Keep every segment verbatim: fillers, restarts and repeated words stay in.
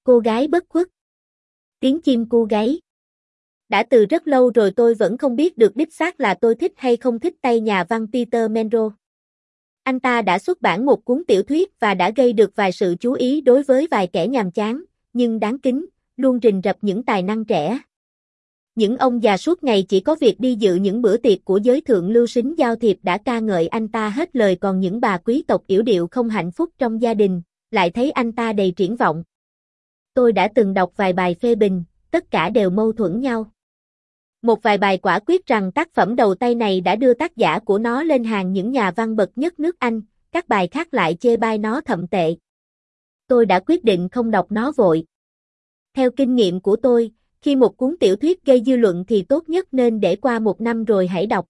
Cô gái bất khuất. Tiếng chim cu gáy. Đã từ rất lâu rồi tôi vẫn không biết được đích xác là tôi thích hay không thích tay nhà văn Peter Monroe. Anh ta đã xuất bản một cuốn tiểu thuyết và đã gây được vài sự chú ý đối với vài kẻ nhàm chán, nhưng đáng kính, luôn rình rập những tài năng trẻ. Những ông già suốt ngày chỉ có việc đi dự những bữa tiệc của giới thượng lưu sính giao thiệp đã ca ngợi anh ta hết lời, còn những bà quý tộc yểu điệu không hạnh phúc trong gia đình, lại thấy anh ta đầy triển vọng. Tôi đã từng đọc vài bài phê bình, tất cả đều mâu thuẫn nhau. Một vài bài quả quyết rằng tác phẩm đầu tay này đã đưa tác giả của nó lên hàng những nhà văn bậc nhất nước Anh, các bài khác lại chê bai nó thậm tệ. Tôi đã quyết định không đọc nó vội. Theo kinh nghiệm của tôi, khi một cuốn tiểu thuyết gây dư luận thì tốt nhất nên để qua một năm rồi hãy đọc.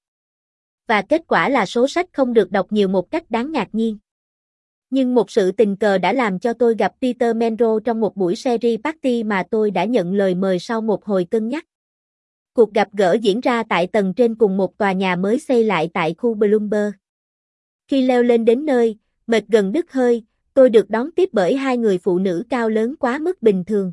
Và kết quả là số sách không được đọc nhiều một cách đáng ngạc nhiên. Nhưng một sự tình cờ đã làm cho tôi gặp Peter Monroe trong một buổi series party mà tôi đã nhận lời mời sau một hồi cân nhắc. Cuộc gặp gỡ diễn ra tại tầng trên cùng một tòa nhà mới xây lại tại khu Bloomberg. Khi leo lên đến nơi, mệt gần đứt hơi, tôi được đón tiếp bởi hai người phụ nữ cao lớn quá mức bình thường.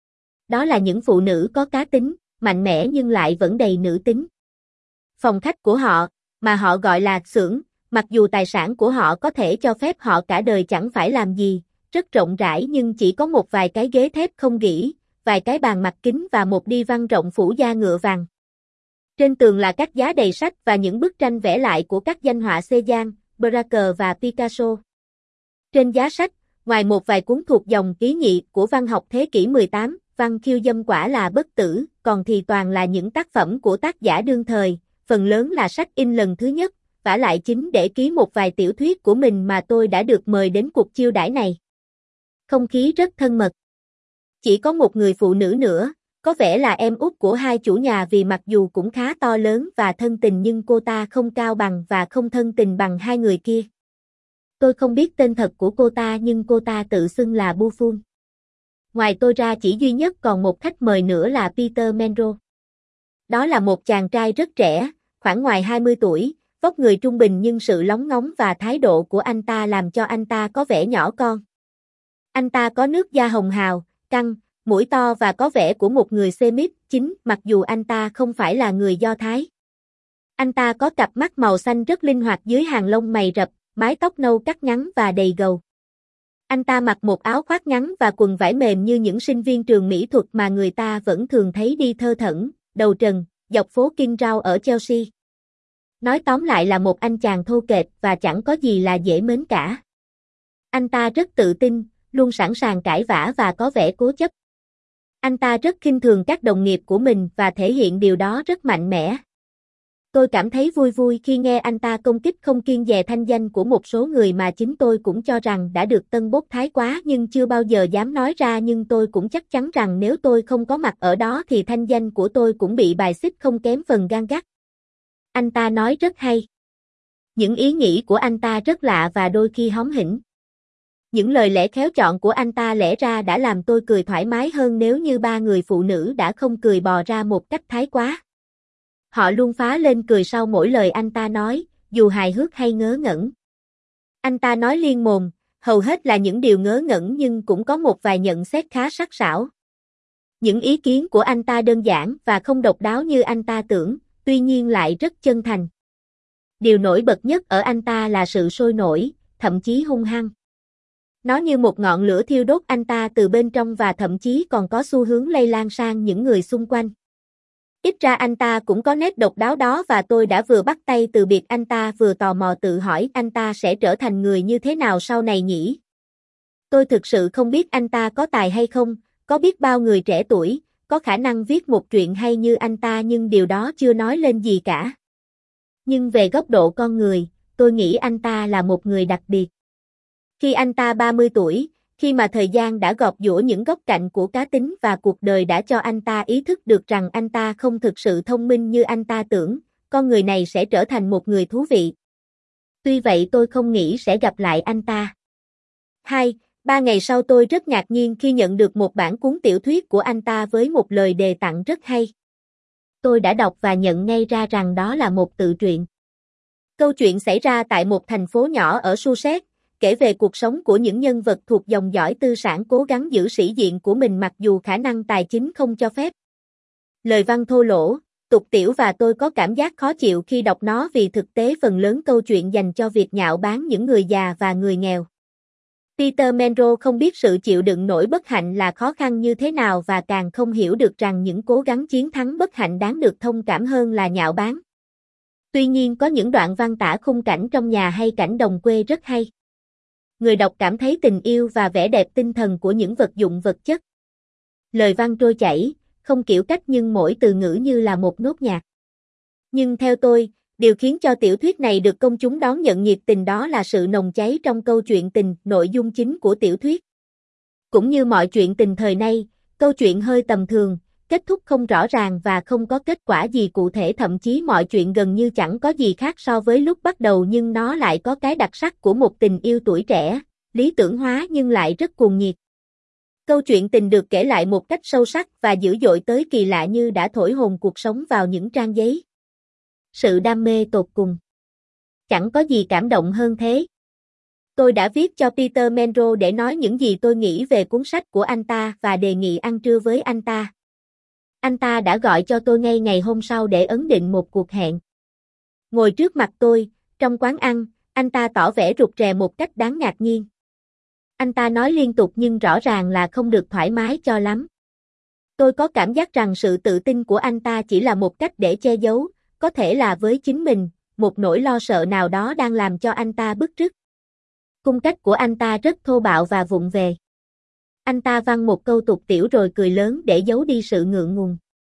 Đó là những phụ nữ có cá tính, mạnh mẽ nhưng lại vẫn đầy nữ tính. Phòng khách của họ, mà họ gọi là xưởng, mặc dù tài sản của họ có thể cho phép họ cả đời chẳng phải làm gì, rất rộng rãi nhưng chỉ có một vài cái ghế thép không gỉ, vài cái bàn mặt kính và một đi văn rộng phủ da ngựa vàng. Trên tường là các giá đầy sách và những bức tranh vẽ lại của các danh họa Cézanne, Braque và Picasso. Trên giá sách, ngoài một vài cuốn thuộc dòng ký nhị của văn học thế kỷ mười tám, văn khiêu dâm quả là bất tử, còn thì toàn là những tác phẩm của tác giả đương thời, phần lớn là sách in lần thứ nhất, vả lại chính để ký một vài tiểu thuyết của mình mà tôi đã được mời đến cuộc chiêu đãi này. Không khí rất thân mật. Chỉ có một người phụ nữ nữa, có vẻ là em út của hai chủ nhà vì mặc dù cũng khá to lớn và thân tình nhưng cô ta không cao bằng và không thân tình bằng hai người kia. Tôi không biết tên thật của cô ta nhưng cô ta tự xưng là Buffon. Ngoài tôi ra chỉ duy nhất còn một khách mời nữa là Peter Monroe. Đó là một chàng trai rất trẻ, khoảng ngoài hai mươi tuổi, vóc người trung bình nhưng sự lóng ngóng và thái độ của anh ta làm cho anh ta có vẻ nhỏ con. Anh ta có nước da hồng hào, căng, mũi to và có vẻ của một người Semite chính, mặc dù anh ta không phải là người Do Thái. Anh ta có cặp mắt màu xanh rất linh hoạt dưới hàng lông mày rậm, mái tóc nâu cắt ngắn và đầy gầu. Anh ta mặc một áo khoác ngắn và quần vải mềm như những sinh viên trường mỹ thuật mà người ta vẫn thường thấy đi thơ thẩn, đầu trần, dọc phố King Road ở Chelsea. Nói tóm lại là một anh chàng thô kệch và chẳng có gì là dễ mến cả. Anh ta rất tự tin, luôn sẵn sàng cãi vã và có vẻ cố chấp. Anh ta rất khinh thường các đồng nghiệp của mình và thể hiện điều đó rất mạnh mẽ. Tôi cảm thấy vui vui khi nghe anh ta công kích không kiêng dè thanh danh của một số người mà chính tôi cũng cho rằng đã được tân bốc thái quá nhưng chưa bao giờ dám nói ra, nhưng tôi cũng chắc chắn rằng nếu tôi không có mặt ở đó thì thanh danh của tôi cũng bị bài xích không kém phần gan gắt. Anh ta nói rất hay. Những ý nghĩ của anh ta rất lạ và đôi khi hóm hỉnh. Những lời lẽ khéo chọn của anh ta lẽ ra đã làm tôi cười thoải mái hơn nếu như ba người phụ nữ đã không cười bò ra một cách thái quá. Họ luôn phá lên cười sau mỗi lời anh ta nói, dù hài hước hay ngớ ngẩn. Anh ta nói liên mồm, hầu hết là những điều ngớ ngẩn nhưng cũng có một vài nhận xét khá sắc sảo. Những ý kiến của anh ta đơn giản và không độc đáo như anh ta tưởng, tuy nhiên lại rất chân thành. Điều nổi bật nhất ở anh ta là sự sôi nổi, thậm chí hung hăng. Nó như một ngọn lửa thiêu đốt anh ta từ bên trong và thậm chí còn có xu hướng lây lan sang những người xung quanh. Ít ra anh ta cũng có nét độc đáo đó và tôi đã vừa bắt tay từ biệt anh ta vừa tò mò tự hỏi anh ta sẽ trở thành người như thế nào sau này nhỉ? Tôi thực sự không biết anh ta có tài hay không, có biết bao người trẻ tuổi, có khả năng viết một truyện hay như anh ta nhưng điều đó chưa nói lên gì cả. Nhưng về góc độ con người, tôi nghĩ anh ta là một người đặc biệt. Khi anh ta ba mươi tuổi, khi mà thời gian đã gọt giũa những góc cạnh của cá tính và cuộc đời đã cho anh ta ý thức được rằng anh ta không thực sự thông minh như anh ta tưởng, con người này sẽ trở thành một người thú vị. Tuy vậy tôi không nghĩ sẽ gặp lại anh ta. Hai, ba ngày sau tôi rất ngạc nhiên khi nhận được một bản cuốn tiểu thuyết của anh ta với một lời đề tặng rất hay. Tôi đã đọc và nhận ngay ra rằng đó là một tự truyện. Câu chuyện xảy ra tại một thành phố nhỏ ở Sussex, kể về cuộc sống của những nhân vật thuộc dòng dõi tư sản cố gắng giữ sĩ diện của mình mặc dù khả năng tài chính không cho phép. Lời văn thô lỗ, tục tiểu và tôi có cảm giác khó chịu khi đọc nó vì thực tế phần lớn câu chuyện dành cho việc nhạo báng những người già và người nghèo. Peter Monroe không biết sự chịu đựng nỗi bất hạnh là khó khăn như thế nào và càng không hiểu được rằng những cố gắng chiến thắng bất hạnh đáng được thông cảm hơn là nhạo báng. Tuy nhiên có những đoạn văn tả khung cảnh trong nhà hay cảnh đồng quê rất hay. Người đọc cảm thấy tình yêu và vẻ đẹp tinh thần của những vật dụng vật chất. Lời văn trôi chảy, không kiểu cách nhưng mỗi từ ngữ như là một nốt nhạc. Nhưng theo tôi, điều khiến cho tiểu thuyết này được công chúng đón nhận nhiệt tình đó là sự nồng cháy trong câu chuyện tình, nội dung chính của tiểu thuyết. Cũng như mọi chuyện tình thời nay, câu chuyện hơi tầm thường, kết thúc không rõ ràng và không có kết quả gì cụ thể, thậm chí mọi chuyện gần như chẳng có gì khác so với lúc bắt đầu, nhưng nó lại có cái đặc sắc của một tình yêu tuổi trẻ, lý tưởng hóa nhưng lại rất cuồng nhiệt. Câu chuyện tình được kể lại một cách sâu sắc và dữ dội tới kỳ lạ như đã thổi hồn cuộc sống vào những trang giấy. Sự đam mê tột cùng. Chẳng có gì cảm động hơn thế. Tôi đã viết cho Peter Monroe để nói những gì tôi nghĩ về cuốn sách của anh ta và đề nghị ăn trưa với anh ta. Anh ta đã gọi cho tôi ngay ngày hôm sau để ấn định một cuộc hẹn. Ngồi trước mặt tôi, trong quán ăn, anh ta tỏ vẻ rụt rè một cách đáng ngạc nhiên. Anh ta nói liên tục nhưng rõ ràng là không được thoải mái cho lắm. Tôi có cảm giác rằng sự tự tin của anh ta chỉ là một cách để che giấu, có thể là với chính mình, một nỗi lo sợ nào đó đang làm cho anh ta bứt rứt. Cung cách của anh ta rất thô bạo và vụng về. Anh ta văng một câu tục tiểu rồi cười lớn để giấu đi sự ngượng ngùng.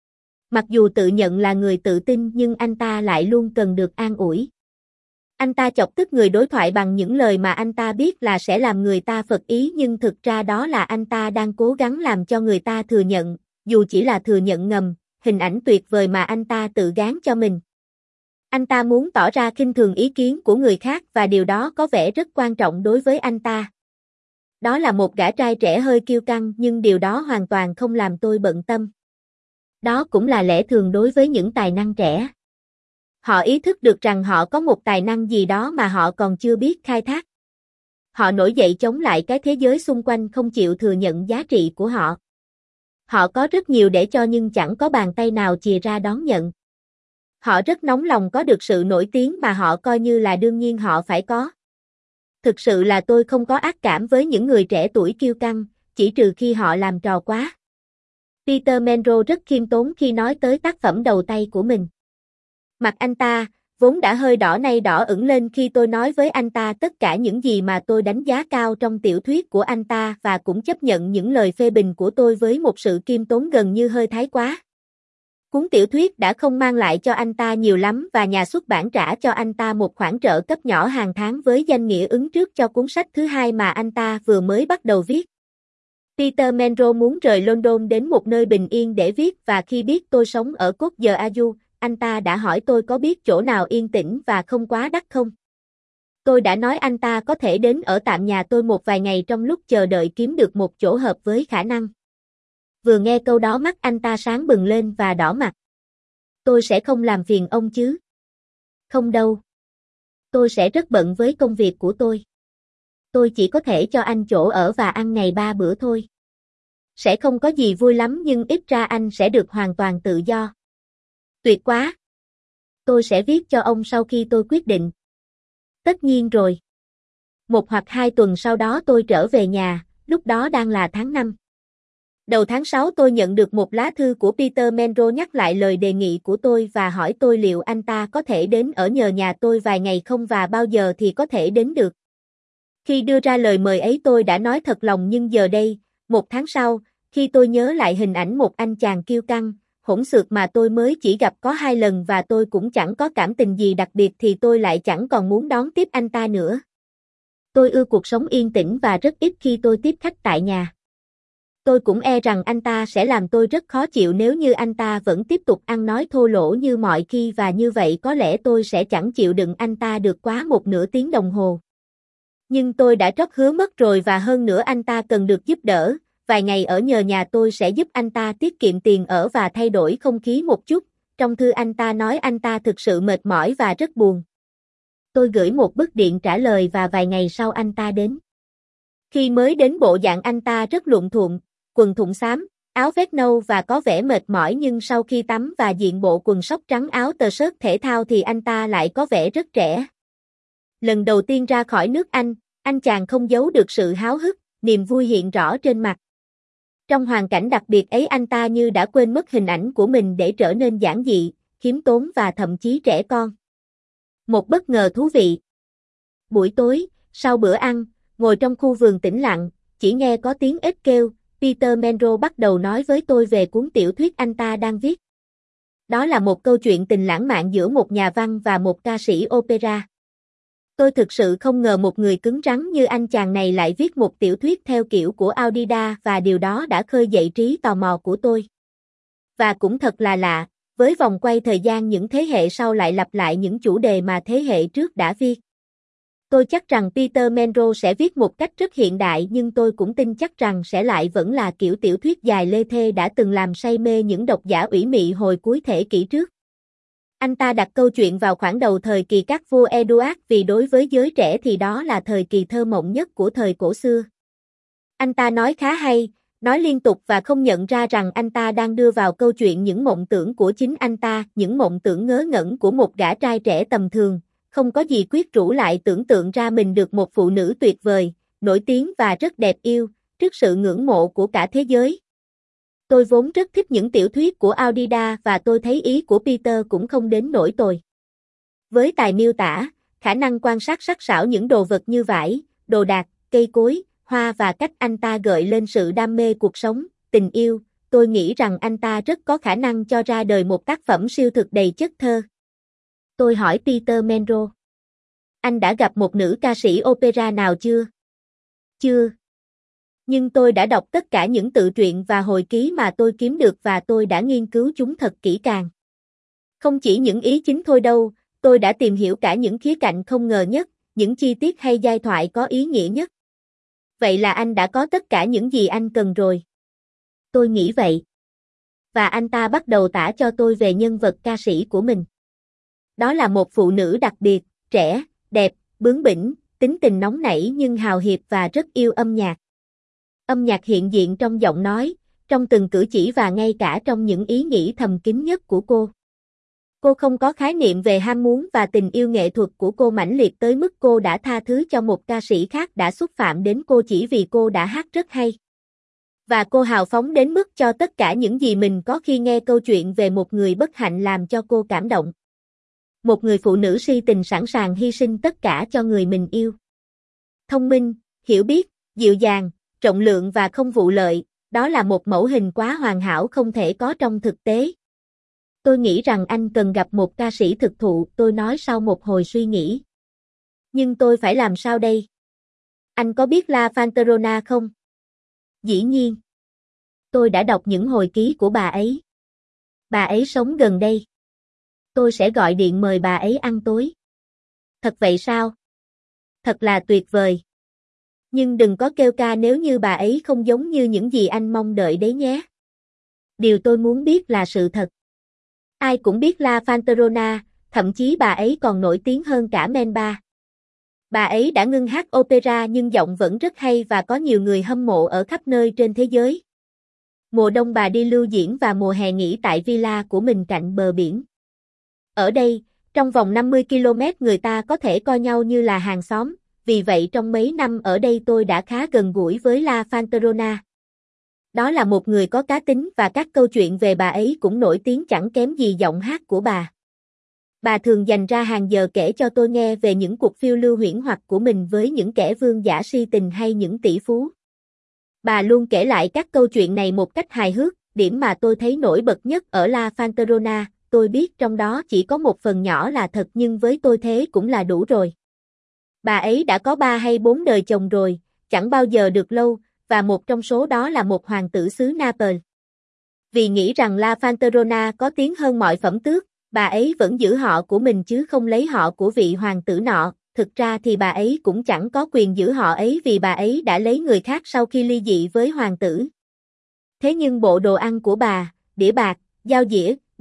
Mặc dù tự nhận là người tự tin nhưng anh ta lại luôn cần được an ủi. Anh ta chọc tức người đối thoại bằng những lời mà anh ta biết là sẽ làm người ta phật ý, nhưng thực ra đó là anh ta đang cố gắng làm cho người ta thừa nhận, dù chỉ là thừa nhận ngầm, hình ảnh tuyệt vời mà anh ta tự gán cho mình. Anh ta muốn tỏ ra khinh thường ý kiến của người khác và điều đó có vẻ rất quan trọng đối với anh ta. Đó là một gã trai trẻ hơi kiêu căng nhưng điều đó hoàn toàn không làm tôi bận tâm. Đó cũng là lẽ thường đối với những tài năng trẻ. Họ ý thức được rằng họ có một tài năng gì đó mà họ còn chưa biết khai thác. Họ nổi dậy chống lại cái thế giới xung quanh không chịu thừa nhận giá trị của họ. Họ có rất nhiều để cho nhưng chẳng có bàn tay nào chìa ra đón nhận. Họ rất nóng lòng có được sự nổi tiếng mà họ coi như là đương nhiên họ phải có. Thực sự là tôi không có ác cảm với những người trẻ tuổi kiêu căng, chỉ trừ khi họ làm trò quá. Peter Monroe rất khiêm tốn khi nói tới tác phẩm đầu tay của mình. Mặt anh ta, vốn đã hơi đỏ nay đỏ ửng lên khi tôi nói với anh ta tất cả những gì mà tôi đánh giá cao trong tiểu thuyết của anh ta và cũng chấp nhận những lời phê bình của tôi với một sự khiêm tốn gần như hơi thái quá. Cuốn tiểu thuyết đã không mang lại cho anh ta nhiều lắm và nhà xuất bản trả cho anh ta một khoản trợ cấp nhỏ hàng tháng với danh nghĩa ứng trước cho cuốn sách thứ hai mà anh ta vừa mới bắt đầu viết. Peter Monroe muốn rời London đến một nơi bình yên để viết và khi biết tôi sống ở Côte d'Azur, anh ta đã hỏi tôi có biết chỗ nào yên tĩnh và không quá đắt không. Tôi đã nói anh ta có thể đến ở tạm nhà tôi một vài ngày trong lúc chờ đợi kiếm được một chỗ hợp với khả năng. Vừa nghe câu đó mắt anh ta sáng bừng lên và đỏ mặt. Tôi sẽ không làm phiền ông chứ? Không đâu. Tôi sẽ rất bận với công việc của tôi. Tôi chỉ có thể cho anh chỗ ở và ăn ngày ba bữa thôi. Sẽ không có gì vui lắm nhưng ít ra anh sẽ được hoàn toàn tự do. Tuyệt quá. Tôi sẽ viết cho ông sau khi tôi quyết định. Tất nhiên rồi. Một hoặc hai tuần sau đó tôi trở về nhà, lúc đó đang là tháng năm. Đầu tháng sáu tôi nhận được một lá thư của Peter Monroe nhắc lại lời đề nghị của tôi và hỏi tôi liệu anh ta có thể đến ở nhờ nhà tôi vài ngày không và bao giờ thì có thể đến được. Khi đưa ra lời mời ấy tôi đã nói thật lòng nhưng giờ đây, một tháng sau, khi tôi nhớ lại hình ảnh một anh chàng kiêu căng, hỗn xược mà tôi mới chỉ gặp có hai lần và tôi cũng chẳng có cảm tình gì đặc biệt thì tôi lại chẳng còn muốn đón tiếp anh ta nữa. Tôi ưa cuộc sống yên tĩnh và rất ít khi tôi tiếp khách tại nhà. Tôi cũng e rằng anh ta sẽ làm tôi rất khó chịu nếu như anh ta vẫn tiếp tục ăn nói thô lỗ như mọi khi và như vậy có lẽ tôi sẽ chẳng chịu đựng anh ta được quá một nửa tiếng đồng hồ. Nhưng tôi đã trót hứa mất rồi và hơn nữa anh ta cần được giúp đỡ, vài ngày ở nhờ nhà tôi sẽ giúp anh ta tiết kiệm tiền ở và thay đổi không khí một chút, trong thư anh ta nói anh ta thực sự mệt mỏi và rất buồn. Tôi gửi một bức điện trả lời và vài ngày sau anh ta đến. Khi mới đến bộ dạng anh ta rất luộm thuộm, quần thụng xám, áo vest nâu và có vẻ mệt mỏi, nhưng sau khi tắm và diện bộ quần sóc trắng áo tơ xớt thể thao thì anh ta lại có vẻ rất trẻ. Lần đầu tiên ra khỏi nước Anh, anh chàng không giấu được sự háo hức, niềm vui hiện rõ trên mặt. Trong hoàn cảnh đặc biệt ấy, anh ta như đã quên mất hình ảnh của mình để trở nên giản dị, khiêm tốn và thậm chí trẻ con. Một bất ngờ thú vị. Buổi tối, sau bữa ăn, ngồi trong khu vườn tĩnh lặng, chỉ nghe có tiếng ếch kêu, Peter Monroe bắt đầu nói với tôi về cuốn tiểu thuyết anh ta đang viết. Đó là một câu chuyện tình lãng mạn giữa một nhà văn và một ca sĩ opera. Tôi thực sự không ngờ một người cứng rắn như anh chàng này lại viết một tiểu thuyết theo kiểu của Audida, và điều đó đã khơi dậy trí tò mò của tôi. Và cũng thật là lạ, với vòng quay thời gian những thế hệ sau lại lặp lại những chủ đề mà thế hệ trước đã viết. Tôi chắc rằng Peter Monroe sẽ viết một cách rất hiện đại, nhưng tôi cũng tin chắc rằng sẽ lại vẫn là kiểu tiểu thuyết dài lê thê đã từng làm say mê những độc giả ủy mị hồi cuối thế kỷ trước. Anh ta đặt câu chuyện vào khoảng đầu thời kỳ các vua Edward, vì đối với giới trẻ thì đó là thời kỳ thơ mộng nhất của thời cổ xưa. Anh ta nói khá hay, nói liên tục và không nhận ra rằng anh ta đang đưa vào câu chuyện những mộng tưởng của chính anh ta, những mộng tưởng ngớ ngẩn của một gã trai trẻ tầm thường, không có gì quyết rũ, lại tưởng tượng ra mình được một phụ nữ tuyệt vời, nổi tiếng và rất đẹp yêu, trước sự ngưỡng mộ của cả thế giới. Tôi vốn rất thích những tiểu thuyết của Audida và tôi thấy ý của Peter cũng không đến nỗi tồi. Với tài miêu tả, khả năng quan sát sắc sảo những đồ vật như vải, đồ đạc, cây cối, hoa và cách anh ta gợi lên sự đam mê cuộc sống, tình yêu, tôi nghĩ rằng anh ta rất có khả năng cho ra đời một tác phẩm siêu thực đầy chất thơ. Tôi hỏi Peter Monroe. Anh đã gặp một nữ ca sĩ opera nào chưa? Chưa. Nhưng tôi đã đọc tất cả những tự truyện và hồi ký mà tôi kiếm được và tôi đã nghiên cứu chúng thật kỹ càng. Không chỉ những ý chính thôi đâu, tôi đã tìm hiểu cả những khía cạnh không ngờ nhất, những chi tiết hay giai thoại có ý nghĩa nhất. Vậy là anh đã có tất cả những gì anh cần rồi. Tôi nghĩ vậy. Và anh ta bắt đầu tả cho tôi về nhân vật ca sĩ của mình. Đó là một phụ nữ đặc biệt, trẻ, đẹp, bướng bỉnh, tính tình nóng nảy nhưng hào hiệp và rất yêu âm nhạc. Âm nhạc hiện diện trong giọng nói, trong từng cử chỉ và ngay cả trong những ý nghĩ thầm kín nhất của cô. Cô không có khái niệm về ham muốn, và tình yêu nghệ thuật của cô mãnh liệt tới mức cô đã tha thứ cho một ca sĩ khác đã xúc phạm đến cô chỉ vì cô đã hát rất hay. Và cô hào phóng đến mức cho tất cả những gì mình có khi nghe câu chuyện về một người bất hạnh làm cho cô cảm động. Một người phụ nữ si tình sẵn sàng hy sinh tất cả cho người mình yêu. Thông minh, hiểu biết, dịu dàng, rộng lượng và không vụ lợi, đó là một mẫu hình quá hoàn hảo không thể có trong thực tế. Tôi nghĩ rằng anh cần gặp một ca sĩ thực thụ, tôi nói sau một hồi suy nghĩ. Nhưng tôi phải làm sao đây? Anh có biết La Fantarona không? Dĩ nhiên. Tôi đã đọc những hồi ký của bà ấy. Bà ấy sống gần đây. Tôi sẽ gọi điện mời bà ấy ăn tối. Thật vậy sao? Thật là tuyệt vời. Nhưng đừng có kêu ca nếu như bà ấy không giống như những gì anh mong đợi đấy nhé. Điều tôi muốn biết là sự thật. Ai cũng biết La Fantarona, thậm chí bà ấy còn nổi tiếng hơn cả Melba. Bà ấy đã ngưng hát opera nhưng giọng vẫn rất hay và có nhiều người hâm mộ ở khắp nơi trên thế giới. Mùa đông bà đi lưu diễn và mùa hè nghỉ tại villa của mình cạnh bờ biển. Ở đây, trong vòng năm mươi ki lô mét người ta có thể coi nhau như là hàng xóm, vì vậy trong mấy năm ở đây tôi đã khá gần gũi với La Fantarona. Đó là một người có cá tính và các câu chuyện về bà ấy cũng nổi tiếng chẳng kém gì giọng hát của bà. Bà thường dành ra hàng giờ kể cho tôi nghe về những cuộc phiêu lưu huyễn hoặc của mình với những kẻ vương giả si tình hay những tỷ phú. Bà luôn kể lại các câu chuyện này một cách hài hước, điểm mà tôi thấy nổi bật nhất ở La Fantarona, tôi biết trong đó chỉ có một phần nhỏ là thật nhưng với tôi thế cũng là đủ rồi. Bà ấy đã có ba hay bốn đời chồng rồi, chẳng bao giờ được lâu, và một trong số đó là một hoàng tử xứ Naples. Vì nghĩ rằng La Fantarona có tiếng hơn mọi phẩm tước, bà ấy vẫn giữ họ của mình chứ không lấy họ của vị hoàng tử nọ. Thực ra thì bà ấy cũng chẳng có quyền giữ họ ấy vì bà ấy đã lấy người khác sau khi ly dị với hoàng tử. Thế nhưng bộ đồ ăn của bà, đĩa bạc, dao dĩa,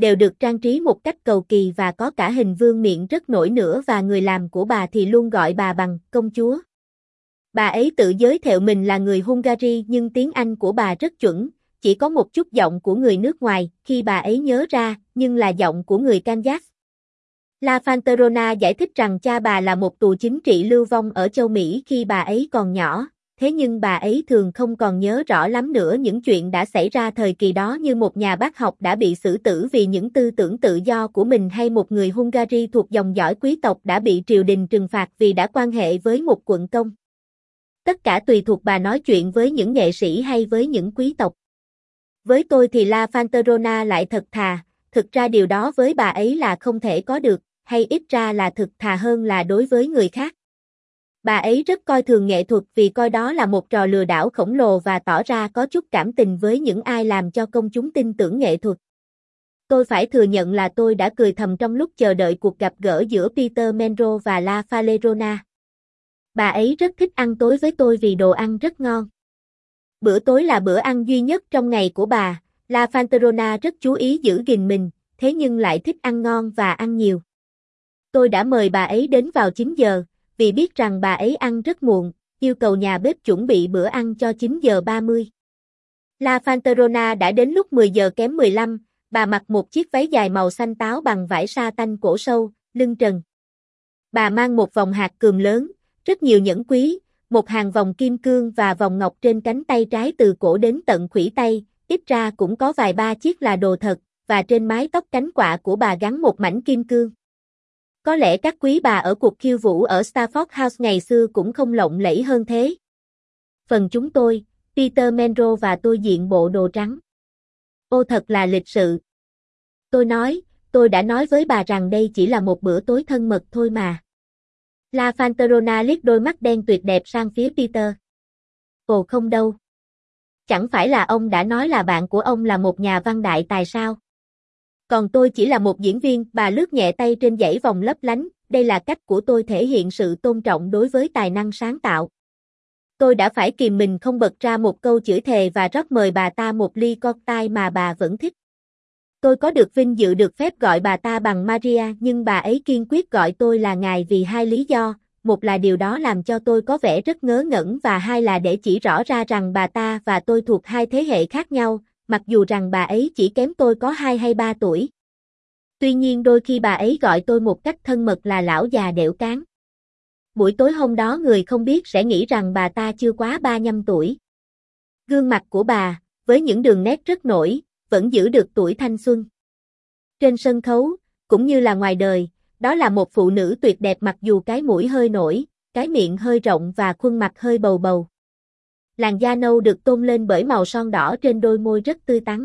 đều được trang trí một cách cầu kỳ và có cả hình vương miện rất nổi nữa và người làm của bà thì luôn gọi bà bằng công chúa. Bà ấy tự giới thiệu mình là người Hungary nhưng tiếng Anh của bà rất chuẩn, chỉ có một chút giọng của người nước ngoài khi bà ấy nhớ ra, nhưng là giọng của người Kansas. La Fanterona giải thích rằng cha bà là một tù chính trị lưu vong ở châu Mỹ khi bà ấy còn nhỏ, thế nhưng bà ấy thường không còn nhớ rõ lắm nữa những chuyện đã xảy ra thời kỳ đó, như một nhà bác học đã bị xử tử vì những tư tưởng tự do của mình, hay một người Hungary thuộc dòng dõi quý tộc đã bị triều đình trừng phạt vì đã quan hệ với một quận công. Tất cả tùy thuộc bà nói chuyện với những nghệ sĩ hay với những quý tộc. Với tôi thì La Fanterona lại thật thà, thực ra điều đó với bà ấy là không thể có được, hay ít ra là thực thà hơn là đối với người khác. Bà ấy rất coi thường nghệ thuật vì coi đó là một trò lừa đảo khổng lồ và tỏ ra có chút cảm tình với những ai làm cho công chúng tin tưởng nghệ thuật. Tôi phải thừa nhận là tôi đã cười thầm trong lúc chờ đợi cuộc gặp gỡ giữa Peter Menro và La Fanterona. Bà ấy rất thích ăn tối với tôi vì đồ ăn rất ngon. Bữa tối là bữa ăn duy nhất trong ngày của bà. La Fanterona rất chú ý giữ gìn mình, thế nhưng lại thích ăn ngon và ăn nhiều. Tôi đã mời bà ấy đến vào chín giờ, vì biết rằng bà ấy ăn rất muộn, yêu cầu nhà bếp chuẩn bị bữa ăn cho chín giờ ba mươi. La Fanterona đã đến lúc mười giờ kém mười lăm, bà mặc một chiếc váy dài màu xanh táo bằng vải sa tanh cổ sâu, lưng trần. Bà mang một vòng hạt cườm lớn, rất nhiều nhẫn quý, một hàng vòng kim cương và vòng ngọc trên cánh tay trái từ cổ đến tận khuỷu tay, ít ra cũng có vài ba chiếc là đồ thật, và trên mái tóc cánh quạ của bà gắn một mảnh kim cương. Có lẽ các quý bà ở cuộc khiêu vũ ở Stafford House ngày xưa cũng không lộng lẫy hơn thế. Phần chúng tôi, Peter Menro và tôi diện bộ đồ trắng. Ô thật là lịch sự. Tôi nói, tôi đã nói với bà rằng đây chỉ là một bữa tối thân mật thôi mà. La Fanterona liếc đôi mắt đen tuyệt đẹp sang phía Peter. Ồ không đâu. Chẳng phải là ông đã nói là bạn của ông là một nhà văn đại tài sao? Còn tôi chỉ là một diễn viên. Bà lướt nhẹ tay trên dãy vòng lấp lánh, đây là cách của tôi thể hiện sự tôn trọng đối với tài năng sáng tạo. Tôi đã phải kìm mình không bật ra một câu chửi thề và rót mời bà ta một ly cocktail mà bà vẫn thích. Tôi có được vinh dự được phép gọi bà ta bằng Maria, nhưng bà ấy kiên quyết gọi tôi là ngài vì hai lý do, một là điều đó làm cho tôi có vẻ rất ngớ ngẩn và hai là để chỉ rõ ra rằng bà ta và tôi thuộc hai thế hệ khác nhau, mặc dù rằng bà ấy chỉ kém tôi có hai hay ba tuổi. Tuy nhiên đôi khi bà ấy gọi tôi một cách thân mật là lão già đẻo cán. Buổi tối hôm đó người không biết sẽ nghĩ rằng bà ta chưa quá ba mươi lăm tuổi. Gương mặt của bà, với những đường nét rất nổi, vẫn giữ được tuổi thanh xuân. Trên sân khấu, cũng như là ngoài đời, đó là một phụ nữ tuyệt đẹp mặc dù cái mũi hơi nổi, cái miệng hơi rộng và khuôn mặt hơi bầu bầu. Làn da nâu được tôn lên bởi màu son đỏ trên đôi môi rất tươi tắn.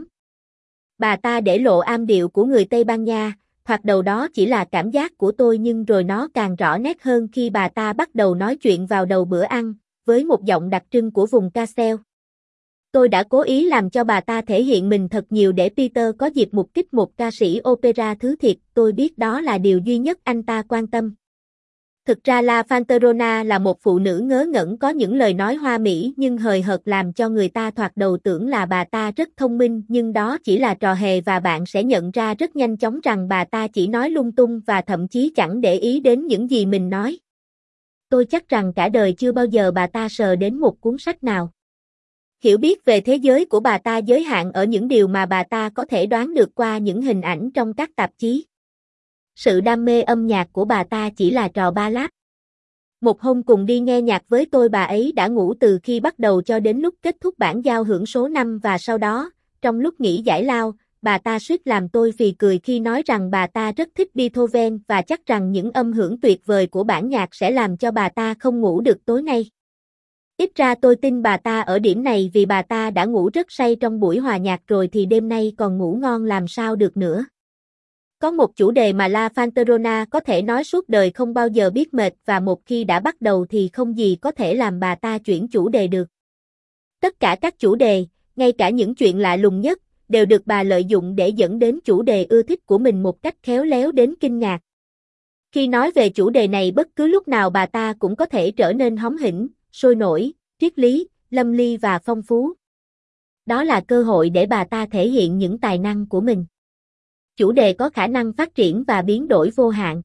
Bà ta để lộ am điệu của người Tây Ban Nha, thoạt đầu đó chỉ là cảm giác của tôi nhưng rồi nó càng rõ nét hơn khi bà ta bắt đầu nói chuyện vào đầu bữa ăn, với một giọng đặc trưng của vùng Castel. Tôi đã cố ý làm cho bà ta thể hiện mình thật nhiều để Peter có dịp mục kích một ca sĩ opera thứ thiệt, tôi biết đó là điều duy nhất anh ta quan tâm. Thực ra La Fanterona là một phụ nữ ngớ ngẩn có những lời nói hoa mỹ nhưng hời hợt làm cho người ta thoạt đầu tưởng là bà ta rất thông minh, nhưng đó chỉ là trò hề và bạn sẽ nhận ra rất nhanh chóng rằng bà ta chỉ nói lung tung và thậm chí chẳng để ý đến những gì mình nói. Tôi chắc rằng cả đời chưa bao giờ bà ta sờ đến một cuốn sách nào. Hiểu biết về thế giới của bà ta giới hạn ở những điều mà bà ta có thể đoán được qua những hình ảnh trong các tạp chí. Sự đam mê âm nhạc của bà ta chỉ là trò ballad. Một hôm cùng đi nghe nhạc với tôi, bà ấy đã ngủ từ khi bắt đầu cho đến lúc kết thúc bản giao hưởng số năm và sau đó, trong lúc nghỉ giải lao, bà ta suýt làm tôi phì cười khi nói rằng bà ta rất thích Beethoven và chắc rằng những âm hưởng tuyệt vời của bản nhạc sẽ làm cho bà ta không ngủ được tối nay. Ít ra tôi tin bà ta ở điểm này vì bà ta đã ngủ rất say trong buổi hòa nhạc rồi thì đêm nay còn ngủ ngon làm sao được nữa. Có một chủ đề mà La Fanterona có thể nói suốt đời không bao giờ biết mệt và một khi đã bắt đầu thì không gì có thể làm bà ta chuyển chủ đề được. Tất cả các chủ đề, ngay cả những chuyện lạ lùng nhất, đều được bà lợi dụng để dẫn đến chủ đề ưa thích của mình một cách khéo léo đến kinh ngạc. Khi nói về chủ đề này bất cứ lúc nào bà ta cũng có thể trở nên hóm hỉnh, sôi nổi, triết lý, lâm ly và phong phú. Đó là cơ hội để bà ta thể hiện những tài năng của mình. Chủ đề có khả năng phát triển và biến đổi vô hạn.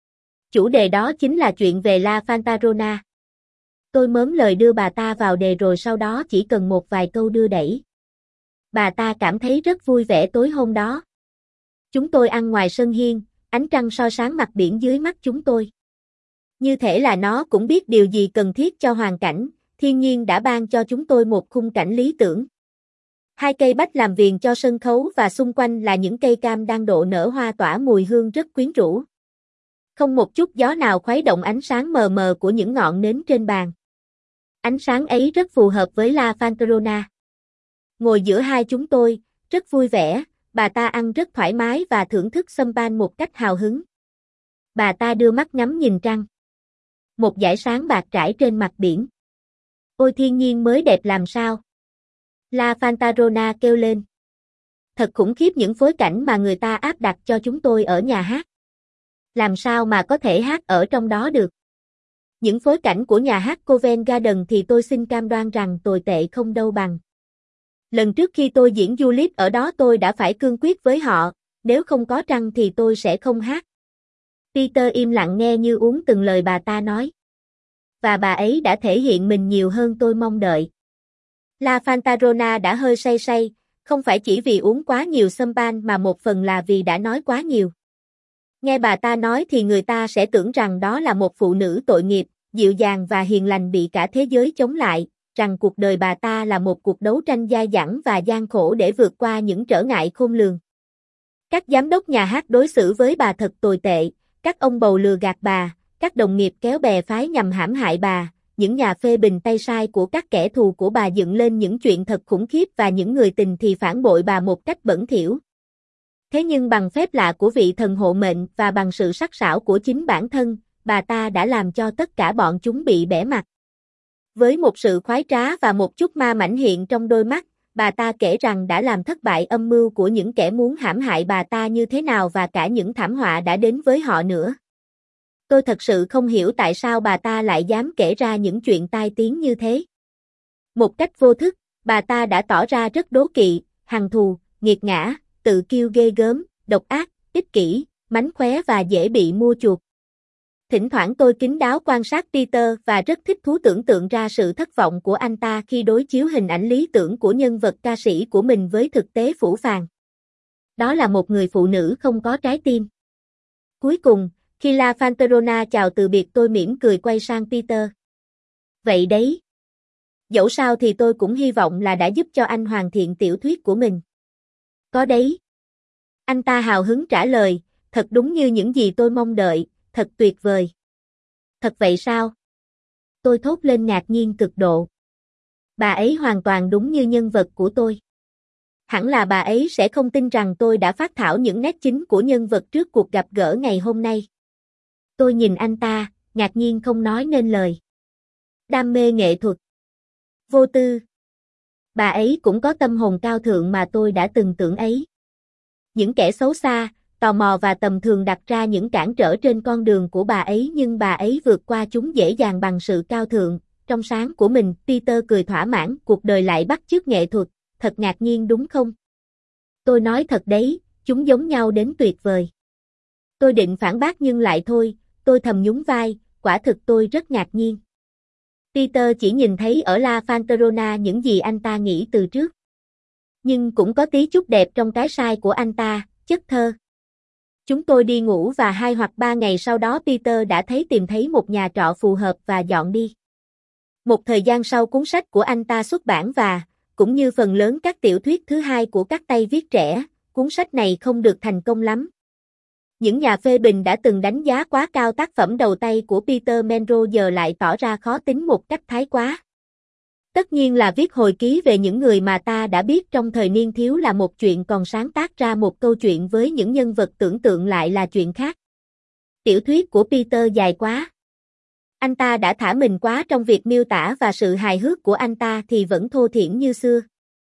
Chủ đề đó chính là chuyện về La Fantarona. Tôi mớm lời đưa bà ta vào đề rồi sau đó chỉ cần một vài câu đưa đẩy. Bà ta cảm thấy rất vui vẻ tối hôm đó. Chúng tôi ăn ngoài sân hiên, ánh trăng soi sáng mặt biển dưới mắt chúng tôi. Như thể là nó cũng biết điều gì cần thiết cho hoàn cảnh, thiên nhiên đã ban cho chúng tôi một khung cảnh lý tưởng. Hai cây bách làm viền cho sân khấu và xung quanh là những cây cam đang độ nở hoa tỏa mùi hương rất quyến rũ. Không một chút gió nào khuấy động ánh sáng mờ mờ của những ngọn nến trên bàn. Ánh sáng ấy rất phù hợp với La Fantarona. Ngồi giữa hai chúng tôi, rất vui vẻ, bà ta ăn rất thoải mái và thưởng thức champagne một cách hào hứng. Bà ta đưa mắt ngắm nhìn trăng. Một dải sáng bạc trải trên mặt biển. Ôi thiên nhiên mới đẹp làm sao. La Fantarona kêu lên. Thật khủng khiếp những phối cảnh mà người ta áp đặt cho chúng tôi ở nhà hát. Làm sao mà có thể hát ở trong đó được? Những phối cảnh của nhà hát Covent Garden thì tôi xin cam đoan rằng tồi tệ không đâu bằng. Lần trước khi tôi diễn Juliet ở đó tôi đã phải cương quyết với họ, nếu không có trăng thì tôi sẽ không hát. Peter im lặng nghe như uống từng lời bà ta nói. Và bà ấy đã thể hiện mình nhiều hơn tôi mong đợi. La Fantarona đã hơi say say, không phải chỉ vì uống quá nhiều champagne mà một phần là vì đã nói quá nhiều. Nghe bà ta nói thì người ta sẽ tưởng rằng đó là một phụ nữ tội nghiệp, dịu dàng và hiền lành bị cả thế giới chống lại, rằng cuộc đời bà ta là một cuộc đấu tranh dai dẳng và gian khổ để vượt qua những trở ngại khôn lường. Các giám đốc nhà hát đối xử với bà thật tồi tệ, các ông bầu lừa gạt bà, các đồng nghiệp kéo bè phái nhằm hãm hại bà, những nhà phê bình tay sai của các kẻ thù của bà dựng lên những chuyện thật khủng khiếp và những người tình thì phản bội bà một cách bẩn thỉu. Thế nhưng bằng phép lạ của vị thần hộ mệnh và bằng sự sắc sảo của chính bản thân, bà ta đã làm cho tất cả bọn chúng bị bẽ mặt. Với một sự khoái trá và một chút ma mãnh hiện trong đôi mắt, bà ta kể rằng đã làm thất bại âm mưu của những kẻ muốn hãm hại bà ta như thế nào và cả những thảm họa đã đến với họ nữa. Tôi thật sự không hiểu tại sao bà ta lại dám kể ra những chuyện tai tiếng như thế. Một cách vô thức, bà ta đã tỏ ra rất đố kỵ, hằn thù, nghiệt ngã, tự kiêu ghê gớm, độc ác, ích kỷ, mánh khóe và dễ bị mua chuộc. Thỉnh thoảng tôi kín đáo quan sát Peter và rất thích thú tưởng tượng ra sự thất vọng của anh ta khi đối chiếu hình ảnh lý tưởng của nhân vật ca sĩ của mình với thực tế phũ phàng. Đó là một người phụ nữ không có trái tim. Cuối cùng, khi La Fantarona chào từ biệt tôi mỉm cười quay sang Peter. Vậy đấy. Dẫu sao thì tôi cũng hy vọng là đã giúp cho anh hoàn thiện tiểu thuyết của mình. Có đấy. Anh ta hào hứng trả lời, thật đúng như những gì tôi mong đợi, thật tuyệt vời. Thật vậy sao? Tôi thốt lên ngạc nhiên cực độ. Bà ấy hoàn toàn đúng như nhân vật của tôi. Hẳn là bà ấy sẽ không tin rằng tôi đã phác thảo những nét chính của nhân vật trước cuộc gặp gỡ ngày hôm nay. Tôi nhìn anh ta, ngạc nhiên không nói nên lời. Đam mê nghệ thuật. Vô tư. Bà ấy cũng có tâm hồn cao thượng mà tôi đã từng tưởng ấy. Những kẻ xấu xa, tò mò và tầm thường đặt ra những cản trở trên con đường của bà ấy nhưng bà ấy vượt qua chúng dễ dàng bằng sự cao thượng, trong sáng của mình. Peter cười thỏa mãn, cuộc đời lại bắt chước nghệ thuật, thật ngạc nhiên đúng không? Tôi nói thật đấy, chúng giống nhau đến tuyệt vời. Tôi định phản bác nhưng lại thôi, tôi thầm nhún vai, quả thực tôi rất ngạc nhiên. Peter chỉ nhìn thấy ở La Fantarona những gì anh ta nghĩ từ trước. Nhưng cũng có tí chút đẹp trong cái sai của anh ta, chất thơ. Chúng tôi đi ngủ và hai hoặc ba ngày sau đó Peter đã thấy tìm thấy một nhà trọ phù hợp và dọn đi. Một thời gian sau cuốn sách của anh ta xuất bản và, cũng như phần lớn các tiểu thuyết thứ hai của các tay viết trẻ, cuốn sách này không được thành công lắm. Những nhà phê bình đã từng đánh giá quá cao tác phẩm đầu tay của Peter Monroe giờ lại tỏ ra khó tính một cách thái quá. Tất nhiên là viết hồi ký về những người mà ta đã biết trong thời niên thiếu là một chuyện, còn sáng tác ra một câu chuyện với những nhân vật tưởng tượng lại là chuyện khác. Tiểu thuyết của Peter dài quá. Anh ta đã thả mình quá trong việc miêu tả và sự hài hước của anh ta thì vẫn thô thiển như xưa.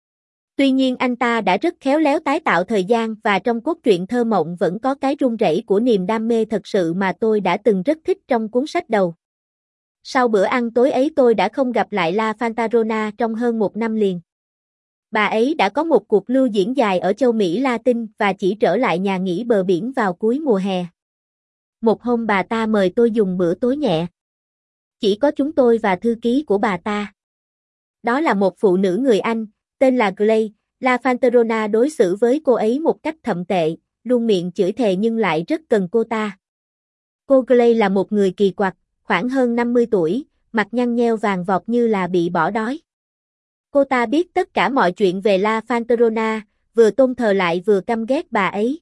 Tuy nhiên anh ta đã rất khéo léo tái tạo thời gian và trong cốt truyện thơ mộng vẫn có cái rung rẩy của niềm đam mê thật sự mà tôi đã từng rất thích trong cuốn sách đầu. Sau bữa ăn tối ấy tôi đã không gặp lại La Fantarona trong hơn một năm liền. Bà ấy đã có một cuộc lưu diễn dài ở châu Mỹ Latin và chỉ trở lại nhà nghỉ bờ biển vào cuối mùa hè. Một hôm bà ta mời tôi dùng bữa tối nhẹ. Chỉ có chúng tôi và thư ký của bà ta. Đó là một phụ nữ người Anh, tên là Glay. La Fanterona đối xử với cô ấy một cách thậm tệ, luôn miệng chửi thề nhưng lại rất cần cô ta. Cô Glay là một người kỳ quặc, khoảng hơn năm mươi tuổi, mặt nhăn nheo vàng vọt như là bị bỏ đói. Cô ta biết tất cả mọi chuyện về La Fanterona, vừa tôn thờ lại vừa căm ghét bà ấy.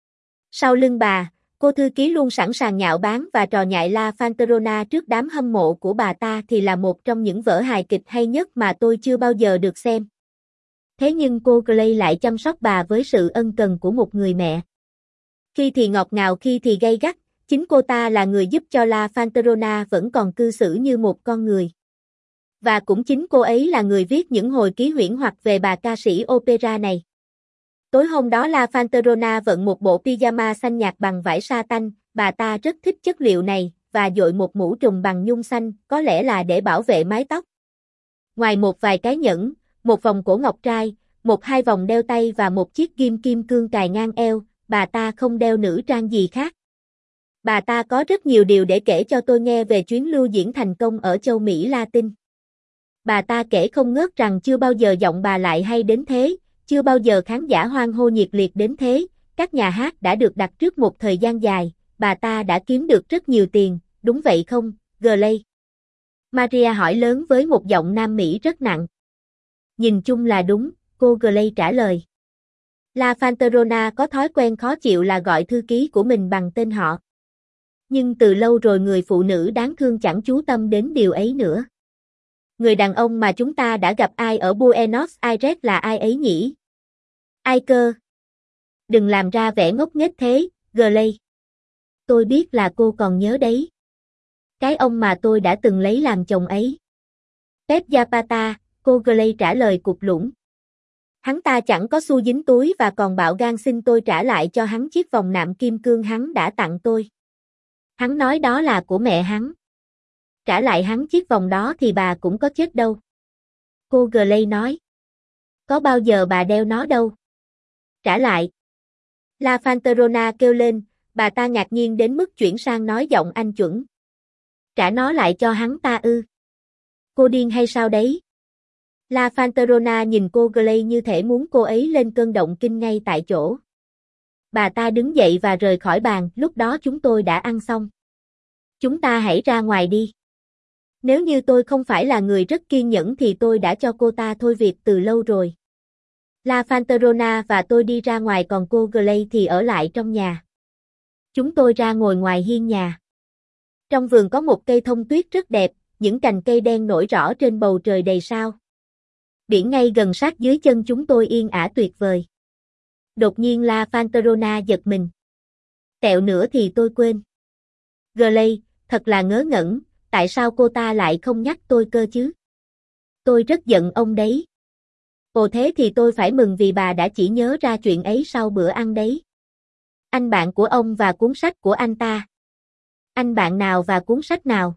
Sau lưng bà, cô thư ký luôn sẵn sàng nhạo báng và trò nhại La Fanterona trước đám hâm mộ của bà ta thì là một trong những vở hài kịch hay nhất mà tôi chưa bao giờ được xem. Thế nhưng cô Glay lại chăm sóc bà với sự ân cần của một người mẹ. Khi thì ngọt ngào khi thì gay gắt, chính cô ta là người giúp cho La Fanterona vẫn còn cư xử như một con người. Và cũng chính cô ấy là người viết những hồi ký huyễn hoặc về bà ca sĩ opera này. Tối hôm đó La Fanterona vận một bộ pyjama xanh nhạt bằng vải sa tanh, bà ta rất thích chất liệu này, và dội một mũ trùm bằng nhung xanh, có lẽ là để bảo vệ mái tóc. Ngoài một vài cái nhẫn, một vòng cổ ngọc trai, một hai vòng đeo tay và một chiếc ghim kim cương cài ngang eo, bà ta không đeo nữ trang gì khác. Bà ta có rất nhiều điều để kể cho tôi nghe về chuyến lưu diễn thành công ở châu Mỹ Latin. Bà ta kể không ngớt rằng chưa bao giờ giọng bà lại hay đến thế, chưa bao giờ khán giả hoan hô nhiệt liệt đến thế, các nhà hát đã được đặt trước một thời gian dài, bà ta đã kiếm được rất nhiều tiền, đúng vậy không, Glay? Maria hỏi lớn với một giọng Nam Mỹ rất nặng. Nhìn chung là đúng, cô Glay trả lời. La Fanterona có thói quen khó chịu là gọi thư ký của mình bằng tên họ. Nhưng từ lâu rồi người phụ nữ đáng thương chẳng chú tâm đến điều ấy nữa. Người đàn ông mà chúng ta đã gặp ai ở Buenos Aires là ai ấy nhỉ? Ai cơ? Đừng làm ra vẻ ngốc nghếch thế, Glay. Tôi biết là cô còn nhớ đấy. Cái ông mà tôi đã từng lấy làm chồng ấy. Pep Zapata, cô Glay trả lời cục lũng. Hắn ta chẳng có xu dính túi và còn bạo gan xin tôi trả lại cho hắn chiếc vòng nạm kim cương hắn đã tặng tôi. Hắn nói đó là của mẹ hắn. Trả lại hắn chiếc vòng đó thì bà cũng có chết đâu. Cô Glay nói. Có bao giờ bà đeo nó đâu. Trả lại. La Fanterona kêu lên, bà ta ngạc nhiên đến mức chuyển sang nói giọng Anh chuẩn. Trả nó lại cho hắn ta ư. Cô điên hay sao đấy? La Fanterona nhìn cô Glay như thể muốn cô ấy lên cơn động kinh ngay tại chỗ. Bà ta đứng dậy và rời khỏi bàn, lúc đó chúng tôi đã ăn xong. Chúng ta hãy ra ngoài đi. Nếu như tôi không phải là người rất kiên nhẫn thì tôi đã cho cô ta thôi việc từ lâu rồi. La Fanterona và tôi đi ra ngoài còn cô Glay thì ở lại trong nhà. Chúng tôi ra ngồi ngoài hiên nhà. Trong vườn có một cây thông tuyết rất đẹp, những cành cây đen nổi rõ trên bầu trời đầy sao. Biển ngay gần sát dưới chân chúng tôi yên ả tuyệt vời. Đột nhiên La Fanterona giật mình. Tẹo nữa thì tôi quên. Glay, thật là ngớ ngẩn, tại sao cô ta lại không nhắc tôi cơ chứ? Tôi rất giận ông đấy. Ồ thế thì tôi phải mừng vì bà đã chỉ nhớ ra chuyện ấy sau bữa ăn đấy. Anh bạn của ông và cuốn sách của anh ta. Anh bạn nào và cuốn sách nào?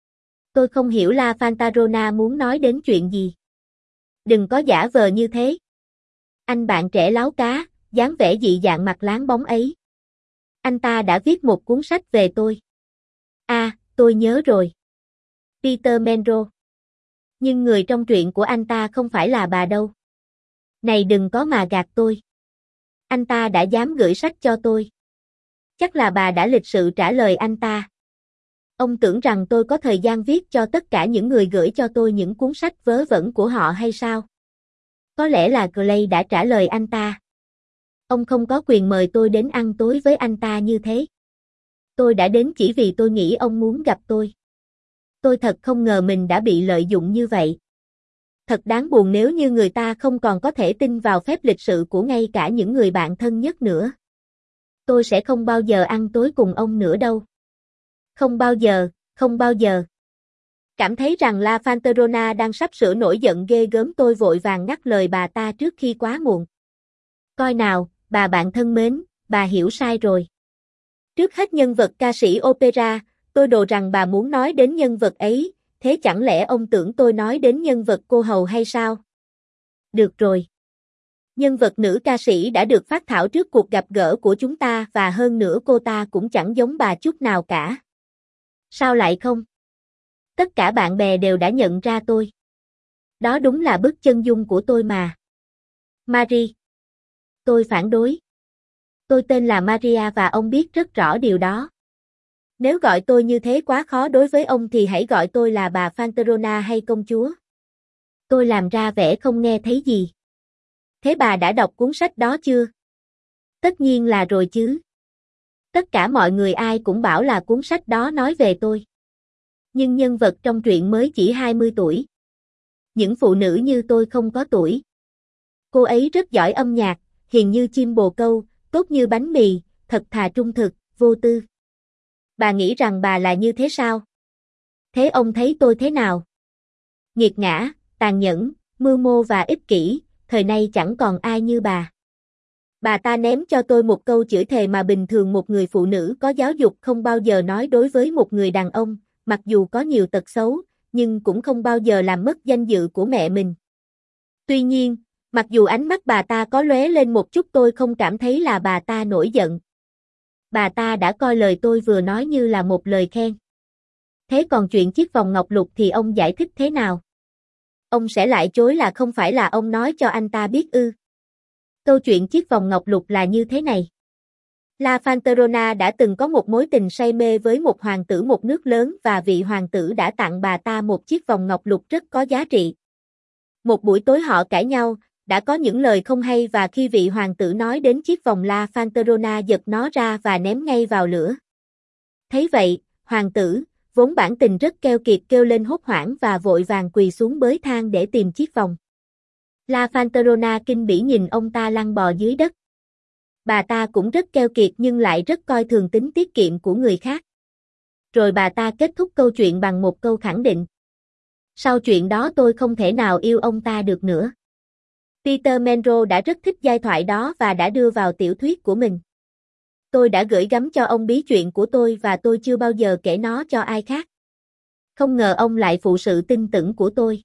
Tôi không hiểu La Fanterona muốn nói đến chuyện gì. Đừng có giả vờ như thế. Anh bạn trẻ láo cá, dáng vẻ dị dạng mặt láng bóng ấy. Anh ta đã viết một cuốn sách về tôi. À, tôi nhớ rồi. Peter Menro. Nhưng người trong truyện của anh ta không phải là bà đâu. Này đừng có mà gạt tôi. Anh ta đã dám gửi sách cho tôi. Chắc là bà đã lịch sự trả lời anh ta. Ông tưởng rằng tôi có thời gian viết cho tất cả những người gửi cho tôi những cuốn sách vớ vẩn của họ hay sao? Có lẽ là Glay đã trả lời anh ta. Ông không có quyền mời tôi đến ăn tối với anh ta như thế. Tôi đã đến chỉ vì tôi nghĩ ông muốn gặp tôi. Tôi thật không ngờ mình đã bị lợi dụng như vậy. Thật đáng buồn nếu như người ta không còn có thể tin vào phép lịch sự của ngay cả những người bạn thân nhất nữa. Tôi sẽ không bao giờ ăn tối cùng ông nữa đâu. Không bao giờ, không bao giờ. Cảm thấy rằng La Fanterona đang sắp sửa nổi giận ghê gớm tôi vội vàng ngắt lời bà ta trước khi quá muộn. Coi nào, bà bạn thân mến, bà hiểu sai rồi. Trước hết nhân vật ca sĩ opera, tôi đồ rằng bà muốn nói đến nhân vật ấy, thế chẳng lẽ ông tưởng tôi nói đến nhân vật cô hầu hay sao? Được rồi. Nhân vật nữ ca sĩ đã được phát thảo trước cuộc gặp gỡ của chúng ta và hơn nữa cô ta cũng chẳng giống bà chút nào cả. Sao lại không? Tất cả bạn bè đều đã nhận ra tôi. Đó đúng là bức chân dung của tôi mà. Marie. Tôi phản đối. Tôi tên là Maria và ông biết rất rõ điều đó. Nếu gọi tôi như thế quá khó đối với ông thì hãy gọi tôi là bà Fanterona hay công chúa. Tôi làm ra vẻ không nghe thấy gì. Thế bà đã đọc cuốn sách đó chưa? Tất nhiên là rồi chứ. Tất cả mọi người ai cũng bảo là cuốn sách đó nói về tôi. Nhưng nhân vật trong truyện mới chỉ hai mươi tuổi. Những phụ nữ như tôi không có tuổi. Cô ấy rất giỏi âm nhạc, hiền như chim bồ câu, tốt như bánh mì, thật thà trung thực, vô tư. Bà nghĩ rằng bà là như thế sao? Thế ông thấy tôi thế nào? Nghiệt ngã, tàn nhẫn, mưu mô và ích kỷ, thời nay chẳng còn ai như bà. Bà ta ném cho tôi một câu chửi thề mà bình thường một người phụ nữ có giáo dục không bao giờ nói đối với một người đàn ông, mặc dù có nhiều tật xấu, nhưng cũng không bao giờ làm mất danh dự của mẹ mình. Tuy nhiên, mặc dù ánh mắt bà ta có lóe lên một chút tôi không cảm thấy là bà ta nổi giận. Bà ta đã coi lời tôi vừa nói như là một lời khen. Thế còn chuyện chiếc vòng ngọc lục thì ông giải thích thế nào? Ông sẽ lại chối là không phải là ông nói cho anh ta biết ư. Câu chuyện chiếc vòng ngọc lục là như thế này. La Fanterona đã từng có một mối tình say mê với một hoàng tử một nước lớn và vị hoàng tử đã tặng bà ta một chiếc vòng ngọc lục rất có giá trị. Một buổi tối họ cãi nhau, đã có những lời không hay và khi vị hoàng tử nói đến chiếc vòng La Fanterona giật nó ra và ném ngay vào lửa. Thấy vậy, hoàng tử, vốn bản tình rất keo kiệt kêu lên hốt hoảng và vội vàng quỳ xuống bới thang để tìm chiếc vòng. La Fanterona kinh bỉ nhìn ông ta lăn bò dưới đất. Bà ta cũng rất keo kiệt nhưng lại rất coi thường tính tiết kiệm của người khác. Rồi bà ta kết thúc câu chuyện bằng một câu khẳng định. Sau chuyện đó tôi không thể nào yêu ông ta được nữa. Peter Monroe đã rất thích giai thoại đó và đã đưa vào tiểu thuyết của mình. Tôi đã gửi gắm cho ông bí chuyện của tôi và tôi chưa bao giờ kể nó cho ai khác. Không ngờ ông lại phụ sự tin tưởng của tôi.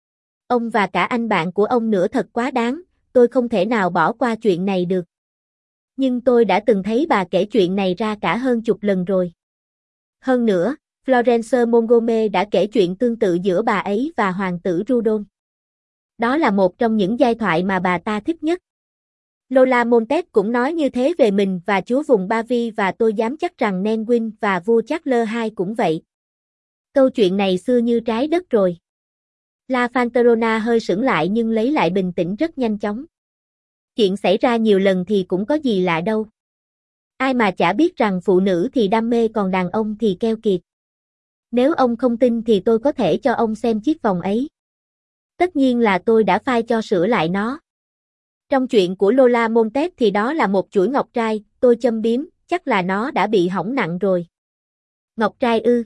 Ông và cả anh bạn của ông nữa thật quá đáng, tôi không thể nào bỏ qua chuyện này được. Nhưng tôi đã từng thấy bà kể chuyện này ra cả hơn chục lần rồi. Hơn nữa, Florence Montgomery đã kể chuyện tương tự giữa bà ấy và hoàng tử Rudolph. Đó là một trong những giai thoại mà bà ta thích nhất. Lola Montez cũng nói như thế về mình và chúa vùng Bavi và tôi dám chắc rằng Nenwin và vua Charles hai cũng vậy. Câu chuyện này xưa như trái đất rồi. La Fanterona hơi sững lại nhưng lấy lại bình tĩnh rất nhanh chóng. Chuyện xảy ra nhiều lần thì cũng có gì lạ đâu. Ai mà chả biết rằng phụ nữ thì đam mê còn đàn ông thì keo kiệt. Nếu ông không tin thì tôi có thể cho ông xem chiếc vòng ấy. Tất nhiên là tôi đã phai cho sửa lại nó. Trong chuyện của Lola Montez thì đó là một chuỗi ngọc trai, tôi châm biếm, chắc là nó đã bị hỏng nặng rồi. Ngọc trai ư?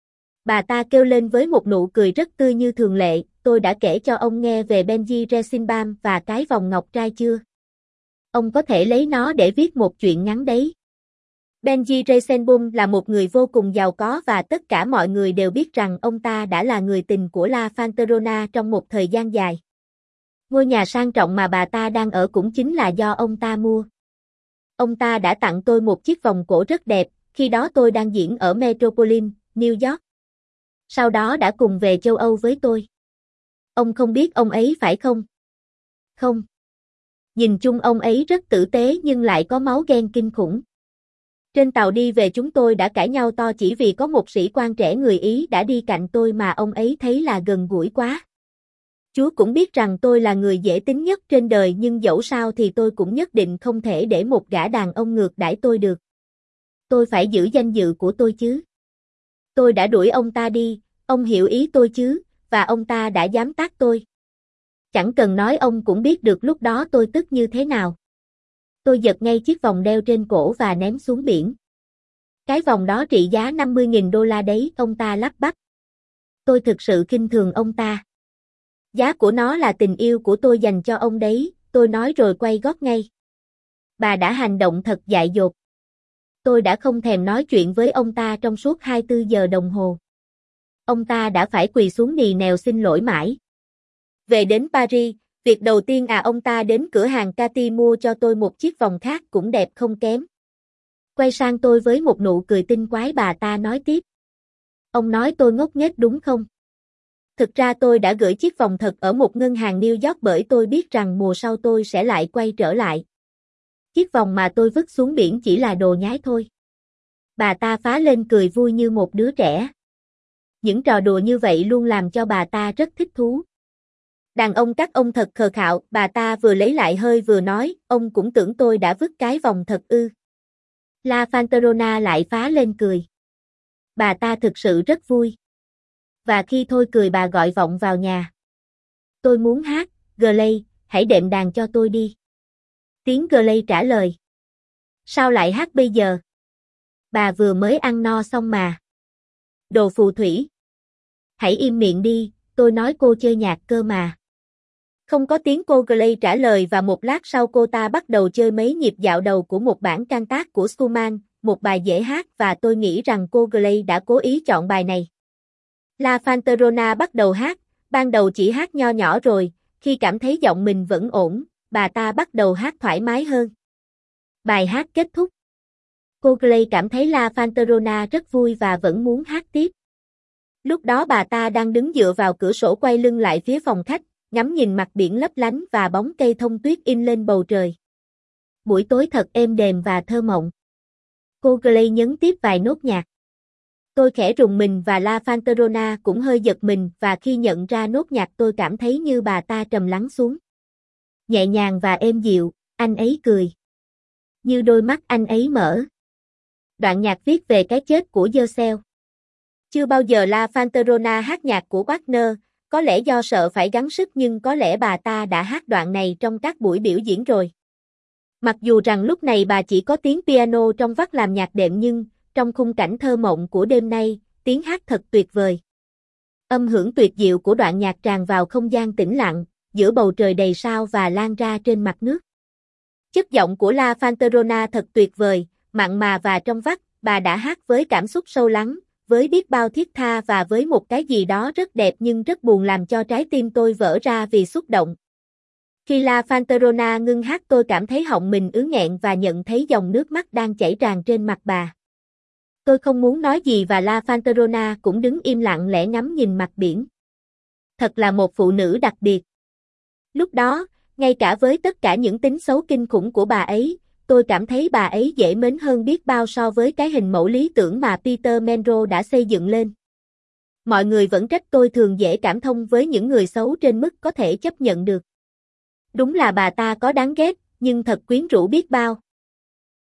Bà ta kêu lên với một nụ cười rất tươi như thường lệ, tôi đã kể cho ông nghe về Benji Resinbam và cái vòng ngọc trai chưa? Ông có thể lấy nó để viết một chuyện ngắn đấy. Benji Resinbam là một người vô cùng giàu có và tất cả mọi người đều biết rằng ông ta đã là người tình của La Fanterona trong một thời gian dài. Ngôi nhà sang trọng mà bà ta đang ở cũng chính là do ông ta mua. Ông ta đã tặng tôi một chiếc vòng cổ rất đẹp, khi đó tôi đang diễn ở Metropolitan, New York. Sau đó đã cùng về châu Âu với tôi. Ông không biết ông ấy phải không? Không. Nhìn chung ông ấy rất tử tế nhưng lại có máu ghen kinh khủng. Trên tàu đi về chúng tôi đã cãi nhau to chỉ vì có một sĩ quan trẻ người Ý đã đi cạnh tôi mà ông ấy thấy là gần gũi quá. Chúa cũng biết rằng tôi là người dễ tính nhất trên đời nhưng dẫu sao thì tôi cũng nhất định không thể để một gã đàn ông ngược đãi tôi được. Tôi phải giữ danh dự của tôi chứ. Tôi đã đuổi ông ta đi, ông hiểu ý tôi chứ, và ông ta đã giám tác tôi. Chẳng cần nói ông cũng biết được lúc đó tôi tức như thế nào. Tôi giật ngay chiếc vòng đeo trên cổ và ném xuống biển. Cái vòng đó trị giá năm mươi nghìn đô la đấy, ông ta lắp bắp. Tôi thực sự khinh thường ông ta. Giá của nó là tình yêu của tôi dành cho ông đấy, tôi nói rồi quay gót ngay. Bà đã hành động thật dại dột. Tôi đã không thèm nói chuyện với ông ta trong suốt hai mươi tư giờ đồng hồ. Ông ta đã phải quỳ xuống nì nèo xin lỗi mãi. Về đến Paris, Việc đầu tiên à ông ta đến cửa hàng Cathy mua cho tôi một chiếc vòng khác cũng đẹp không kém. Quay sang tôi với một nụ cười tinh quái bà ta nói tiếp. Ông nói tôi ngốc nghếch đúng không? Thực ra tôi đã gửi chiếc vòng thật ở một ngân hàng New York bởi tôi biết rằng mùa sau tôi sẽ lại quay trở lại. Chiếc vòng mà tôi vứt xuống biển chỉ là đồ nhái thôi. Bà ta phá lên cười vui như một đứa trẻ. Những trò đùa như vậy luôn làm cho bà ta rất thích thú. Đàn ông các ông thật khờ khạo, bà ta vừa lấy lại hơi vừa nói, ông cũng tưởng tôi đã vứt cái vòng thật ư. La Fantarona lại phá lên cười. Bà ta thực sự rất vui. Và khi thôi cười bà gọi vọng vào nhà. Tôi muốn hát, Glay, hãy đệm đàn cho tôi đi. Tiếng Glay trả lời. Sao lại hát bây giờ? Bà vừa mới ăn no xong mà. Đồ phù thủy. Hãy im miệng đi, tôi nói cô chơi nhạc cơ mà. Không có tiếng cô Glay trả lời và một lát sau cô ta bắt đầu chơi mấy nhịp dạo đầu của một bản can tác của Schumann, một bài dễ hát và tôi nghĩ rằng cô Glay đã cố ý chọn bài này. La Fantarona bắt đầu hát, ban đầu chỉ hát nho nhỏ rồi, khi cảm thấy giọng mình vẫn ổn, bà ta bắt đầu hát thoải mái hơn. Bài hát kết thúc. Cô Glay cảm thấy La Fantarona rất vui và vẫn muốn hát tiếp. Lúc đó bà ta đang đứng dựa vào cửa sổ quay lưng lại phía phòng khách, ngắm nhìn mặt biển lấp lánh và bóng cây thông tuyết in lên bầu trời. Buổi tối thật êm đềm và thơ mộng. Cô Glay nhấn tiếp vài nốt nhạc. Tôi khẽ rùng mình và La Fantarona cũng hơi giật mình và khi nhận ra nốt nhạc tôi cảm thấy như bà ta trầm lắng xuống. Nhẹ nhàng và êm dịu, anh ấy cười. Như đôi mắt anh ấy mở. Đoạn nhạc viết về cái chết của Giơ-xeo. Chưa bao giờ La Fantarona hát nhạc của Wagner, có lẽ do sợ phải gắng sức nhưng có lẽ bà ta đã hát đoạn này trong các buổi biểu diễn rồi. Mặc dù rằng lúc này bà chỉ có tiếng piano trong vắt làm nhạc đệm nhưng, trong khung cảnh thơ mộng của đêm nay, tiếng hát thật tuyệt vời. Âm hưởng tuyệt diệu của đoạn nhạc tràn vào không gian tĩnh lặng, giữa bầu trời đầy sao và lan ra trên mặt nước. Chất giọng của La Fantarona thật tuyệt vời, mặn mà và trong vắt, bà đã hát với cảm xúc sâu lắng, với biết bao thiết tha và với một cái gì đó rất đẹp nhưng rất buồn làm cho trái tim tôi vỡ ra vì xúc động. Khi La Fantarona ngưng hát tôi cảm thấy họng mình ứ nghẹn và nhận thấy dòng nước mắt đang chảy tràn trên mặt bà. Tôi không muốn nói gì và La Fantarona cũng đứng im lặng lẽ ngắm nhìn mặt biển. Thật là một phụ nữ đặc biệt. Lúc đó, ngay cả với tất cả những tính xấu kinh khủng của bà ấy, tôi cảm thấy bà ấy dễ mến hơn biết bao so với cái hình mẫu lý tưởng mà Peter Monroe đã xây dựng lên. Mọi người vẫn trách tôi thường dễ cảm thông với những người xấu trên mức có thể chấp nhận được. Đúng là bà ta có đáng ghét, nhưng thật quyến rũ biết bao.